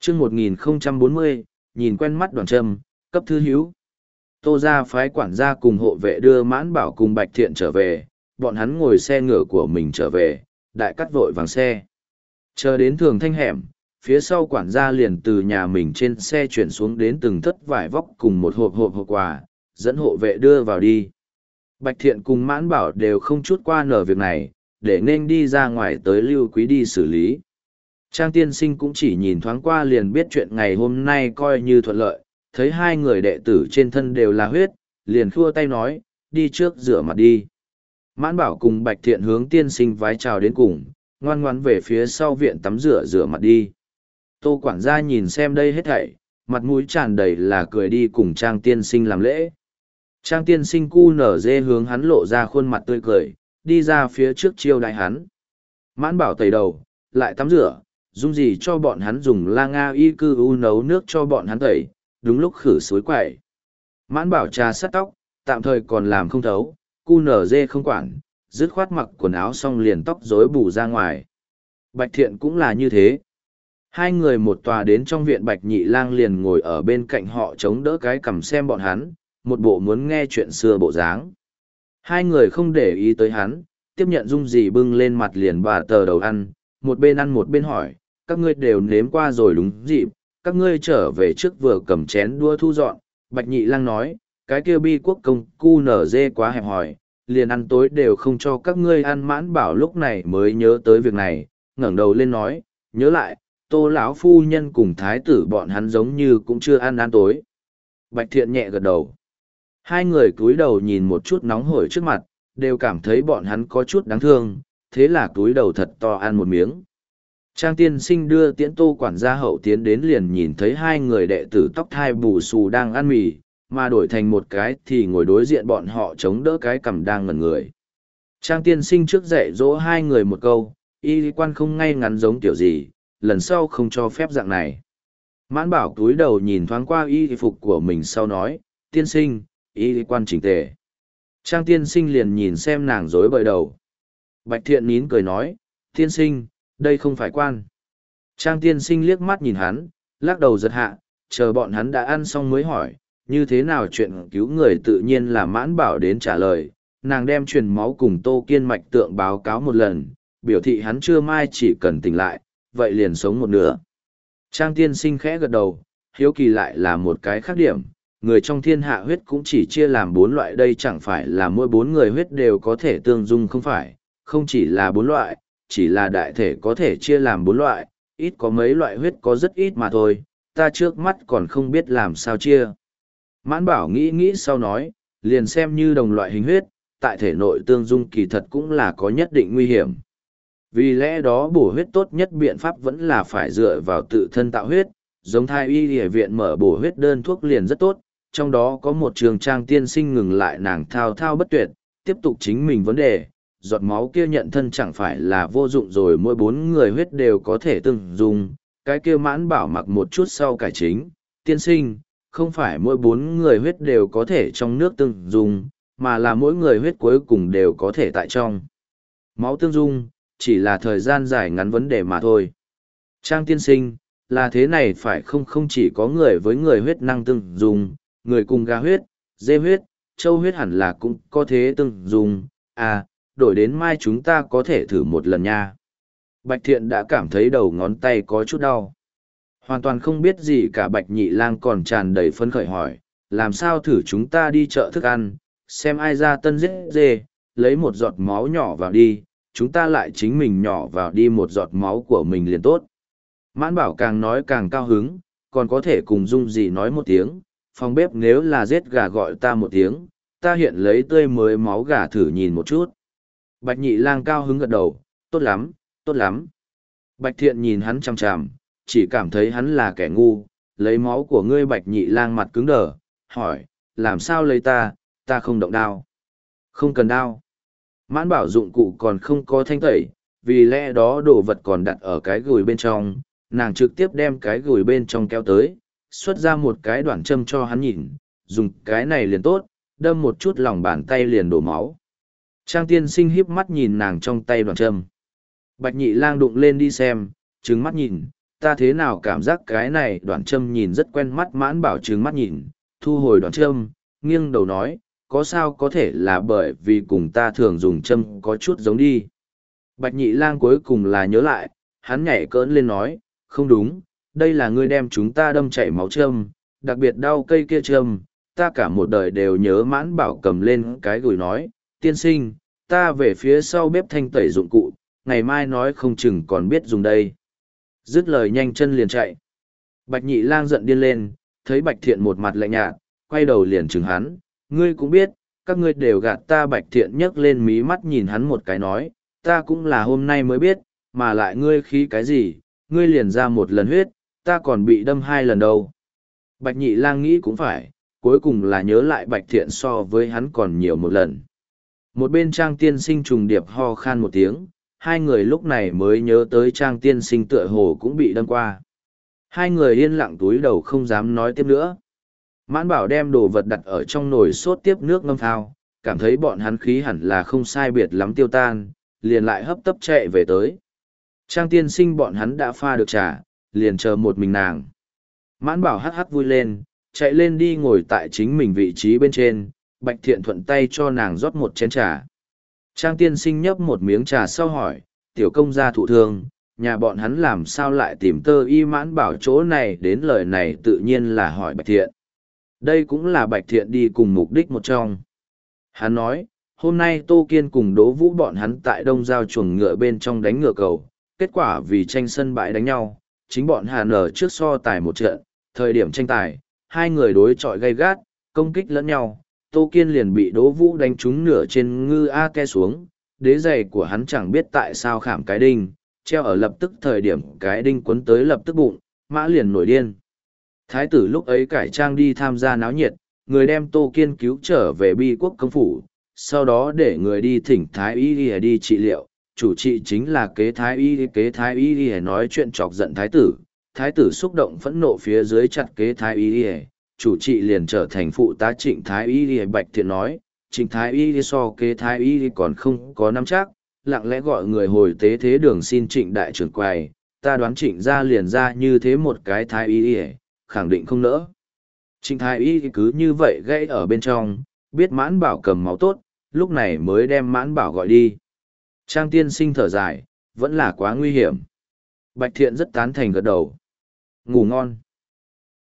chương 1040, nhìn quen mắt Đoàn Trâm, cấp thư hữu. Tô ra phái quản gia cùng hộ vệ đưa Mãn Bảo cùng Bạch Thiện trở về, bọn hắn ngồi xe ngựa của mình trở về, đại cắt vội vàng xe. Chờ đến Thường Thanh hẻm, phía sau quản gia liền từ nhà mình trên xe chuyển xuống đến từng thất vải vóc cùng một hộp quà, dẫn hộ vệ đưa vào đi. Bạch Thiện cùng Mãn Bảo đều không chút qua nở việc này, để nên đi ra ngoài tới Lưu Quý đi xử lý. Trang tiên sinh cũng chỉ nhìn thoáng qua liền biết chuyện ngày hôm nay coi như thuận lợi, thấy hai người đệ tử trên thân đều là huyết, liền khua tay nói, đi trước rửa mặt đi. Mãn Bảo cùng Bạch Thiện hướng tiên sinh vái chào đến cùng, ngoan ngoãn về phía sau viện tắm rửa mặt đi. Tô quản gia nhìn xem đây hết thảy, mặt mũi tràn đầy là cười đi cùng Trang tiên sinh làm lễ. Trang tiên sinh cu nở dê hướng hắn lộ ra khuôn mặt tươi cười, đi ra phía trước chiêu đại hắn. Mãn Bảo tẩy đầu, lại tắm rửa, dùng gì cho bọn hắn dùng la nga y cư u nấu nước cho bọn hắn tẩy, đúng lúc khử suối quậy. Mãn Bảo trà sắt tóc, tạm thời còn làm không thấu, cu nở dê không quản, dứt khoát mặc quần áo xong liền tóc rối bù ra ngoài. Bạch Thiện cũng là như thế. Hai người một tòa đến trong viện Bạch Nhị Lang liền ngồi ở bên cạnh họ chống đỡ cái cằm xem bọn hắn, một bộ muốn nghe chuyện xưa bộ dáng. Hai người không để ý tới hắn, tiếp nhận dung gì bưng lên mặt liền bà tờ đầu ăn một bên hỏi, các ngươi đều nếm qua rồi đúng dịp, các ngươi trở về trước vừa cầm chén đua thu dọn. Bạch Nhị Lang nói, cái kia Bi Quốc công cu nở dê quá hẹp hòi, liền ăn tối đều không cho các ngươi ăn. Mãn Bảo lúc này mới nhớ tới việc này, ngẩng đầu lên nói, nhớ lại, Tô lão phu nhân cùng thái tử bọn hắn giống như cũng chưa ăn tối. Bạch Thiện nhẹ gật đầu. Hai người cúi đầu nhìn một chút nóng hổi trước mặt, đều cảm thấy bọn hắn có chút đáng thương, thế là cúi đầu thật to ăn một miếng. Trang tiên sinh đưa tiễn Tô quản gia hậu tiến đến liền nhìn thấy hai người đệ tử tóc thai bù xù đang ăn mì, mà đổi thành một cái thì ngồi đối diện bọn họ chống đỡ cái cằm đang ngẩn người. Trang tiên sinh trước dạy dỗ hai người một câu, y quan không ngay ngắn giống kiểu gì, lần sau không cho phép dạng này. Mãn Bảo cúi đầu nhìn thoáng qua y phục của mình sau nói, tiên sinh, y quan chỉnh tề. Trang tiên sinh liền nhìn xem nàng rối bời đầu. Bạch Thiện nín cười nói, tiên sinh, đây không phải quan. Trang tiên sinh liếc mắt nhìn hắn, lắc đầu giật hạ, chờ bọn hắn đã ăn xong mới hỏi, như thế nào chuyện cứu người tự nhiên là Mãn Bảo đến trả lời. Nàng đem truyền máu cùng Tô Kiên mạch tượng báo cáo một lần, biểu thị hắn trưa mai chỉ cần tỉnh lại, vậy liền sống một nửa. Trang tiên sinh khẽ gật đầu, hiếu kỳ lại là một cái khác điểm, người trong thiên hạ huyết cũng chỉ chia làm 4 loại, đây chẳng phải là mỗi 4 người huyết đều có thể tương dung không phải, không chỉ là 4 loại, chỉ là đại thể có thể chia làm 4 loại, ít có mấy loại huyết có rất ít mà thôi, ta trước mắt còn không biết làm sao chia. Mãn Bảo nghĩ sau nói, liền xem như đồng loại hình huyết, tại thể nội tương dung kỳ thật cũng là có nhất định nguy hiểm. Vì lẽ đó bổ huyết tốt nhất biện pháp vẫn là phải dựa vào tự thân tạo huyết, giống Thái y y viện mở bổ huyết đơn thuốc liền rất tốt, trong đó có một trường Trang tiên sinh ngừng lại nàng thao thao bất tuyệt, tiếp tục chính mình vấn đề, giọt máu kia nhận thân chẳng phải là vô dụng rồi, mỗi 4 người huyết đều có thể tương dung, cái kia Mãn Bảo mặc một chút sau cải chính, tiên sinh, không phải mỗi 4 người huyết đều có thể trong nước tương dung, mà là mỗi người huyết cuối cùng đều có thể tại trong máu tương dung, chỉ là thời gian dài ngắn vấn đề mà thôi. Trang tiên sinh, là thế này phải không? Không chỉ có người với người huyết năng tương dung, người cùng gà huyết, dê huyết, trâu huyết hẳn là cũng có thế tương dung, à, đổi đến mai chúng ta có thể thử một lần nha. Bạch Thiện đã cảm thấy đầu ngón tay có chút đau. Hoàn toàn không biết gì cả. Bạch Nhị Lang còn tràn đầy phấn khởi hỏi, làm sao thử? Chúng ta đi chợ thức ăn, xem ai ra tân giết dê, lấy một giọt máu nhỏ vào đi, chúng ta lại chính mình nhỏ vào đi một giọt máu của mình liền tốt. Mãn Bảo càng nói càng cao hứng, còn có thể cùng Dung gì nói một tiếng, phòng bếp nếu là giết gà gọi ta một tiếng, ta hiện lấy tươi mới máu gà thử nhìn một chút. Bạch Nhị Lang cao hứng gật đầu, tốt lắm, tốt lắm. Bạch Thiện nhìn hắn chằm chằm, chỉ cảm thấy hắn là kẻ ngu, lấy máu của ngươi. Bạch Nhị Lang mặt cứng đờ, hỏi, làm sao lấy ta không động đao. Không cần đao. Mãn Bảo dụng cụ còn không có thanh tẩy, vì lẽ đó đồ vật còn đặt ở cái gùi bên trong, nàng trực tiếp đem cái gùi bên trong kéo tới, xuất ra một cái đoạn châm cho hắn nhìn, dùng cái này liền tốt, đâm một chút lòng bàn tay liền đổ máu. Trang tiên sinh híp mắt nhìn nàng trong tay đoạn châm. Bạch Nhị Lang đụng lên đi xem, trừng mắt nhìn, ta thế nào cảm giác cái này đoạn châm nhìn rất quen mắt. Mãn bảo trừng mắt nhìn, thu hồi đoạn châm, nghiêng đầu nói, có sao có thể là bởi vì cùng ta thường dùng châm có chút giống đi. Bạch nhị lang cuối cùng là nhớ lại, hắn nhảy cỡn lên nói, không đúng, đây là ngươi đem chúng ta đâm chảy máu châm, đặc biệt đau cây kia châm, ta cả một đời đều nhớ. Mãn bảo cầm lên cái gùi nói, tiên sinh, ta về phía sau bếp thanh tẩy dụng cụ, ngày mai nói không chừng còn biết dùng đây. Dứt lời nhanh chân liền chạy. Bạch nhị lang giận điên lên, thấy Bạch Thiện một mặt lạnh nhạt, quay đầu liền chừng hắn, ngươi cũng biết, các ngươi đều gạt ta. Bạch Thiện nhấc lên mí mắt nhìn hắn một cái nói, ta cũng là hôm nay mới biết, mà lại ngươi khí cái gì, ngươi liền ra một lần huyết, ta còn bị đâm 2 lần đâu. Bạch nhị lang nghĩ cũng phải, cuối cùng là nhớ lại Bạch Thiện so với hắn còn nhiều một lần. Một bên Trang tiên sinh trùng điệp ho khan một tiếng, hai người lúc này mới nhớ tới Trang tiên sinh tựa hồ cũng bị đâm qua. Hai người yên lặng túi đầu không dám nói tiếp nữa. Mãn bảo đem đồ vật đặt ở trong nồi sốt tiếp nước ngâm thao, cảm thấy bọn hắn khí hẳn là không sai biệt lắm tiêu tan, liền lại hấp tấp chạy về tới. Trang tiên sinh bọn hắn đã pha được trà, liền chờ một mình nàng. Mãn bảo hắc hắc vui lên, chạy lên đi ngồi tại chính mình vị trí bên trên, Bạch Thiện thuận tay cho nàng rót một chén trà. Trang tiên sinh nhấp một miếng trà sau hỏi, tiểu công gia thụ thương, nhà bọn hắn làm sao lại tìm tơ y. Mãn bảo chỗ này đến lời này tự nhiên là hỏi Bạch Thiện. Đây cũng là Bạch Thiện đi cùng mục đích một trong. Hắn nói, hôm nay Tô Kiên cùng Đỗ Vũ bọn hắn tại Đông Giao chuồng ngựa bên trong đánh ngựa cầu, kết quả vì tranh sân bãi đánh nhau, chính bọn Hàn ở trước so tài một trận, thời điểm tranh tài, hai người đối chọi gay gắt, công kích lẫn nhau, Tô Kiên liền bị Đỗ Vũ đánh trúng nửa trên ngư A ke xuống, đế giày của hắn chẳng biết tại sao khảm cái đinh, treo ở lập tức thời điểm cái đinh quấn tới lập tức bụng, mã liền nổi điên. Thái tử lúc ấy cải trang đi tham gia náo nhiệt, người đem Tô Kiên cứu trở về Bi Quốc công phủ, sau đó để người đi thỉnh Thái Y đi trị liệu, chủ trị chính là kế Thái Y nói chuyện chọc giận Thái tử xúc động phẫn nộ phía dưới chặt kế Thái Y, chủ trị liền trở thành phụ tá Trịnh Thái Y. Bạch Thiện nói, Trịnh Thái Y so kế Thái Y còn không có nắm chắc, lặng lẽ gọi người hồi tế thế đường xin Trịnh đại trưởng quầy, ta đoán Trịnh ra liền ra như thế một cái Thái Y, khẳng định không nỡ. Trịnh Thái Y cứ như vậy gãy ở bên trong, biết Mãn Bảo cầm máu tốt, lúc này mới đem Mãn Bảo gọi đi. Trang tiên sinh thở dài, vẫn là quá nguy hiểm. Bạch Thiện rất tán thành gật đầu. Ngủ ngon.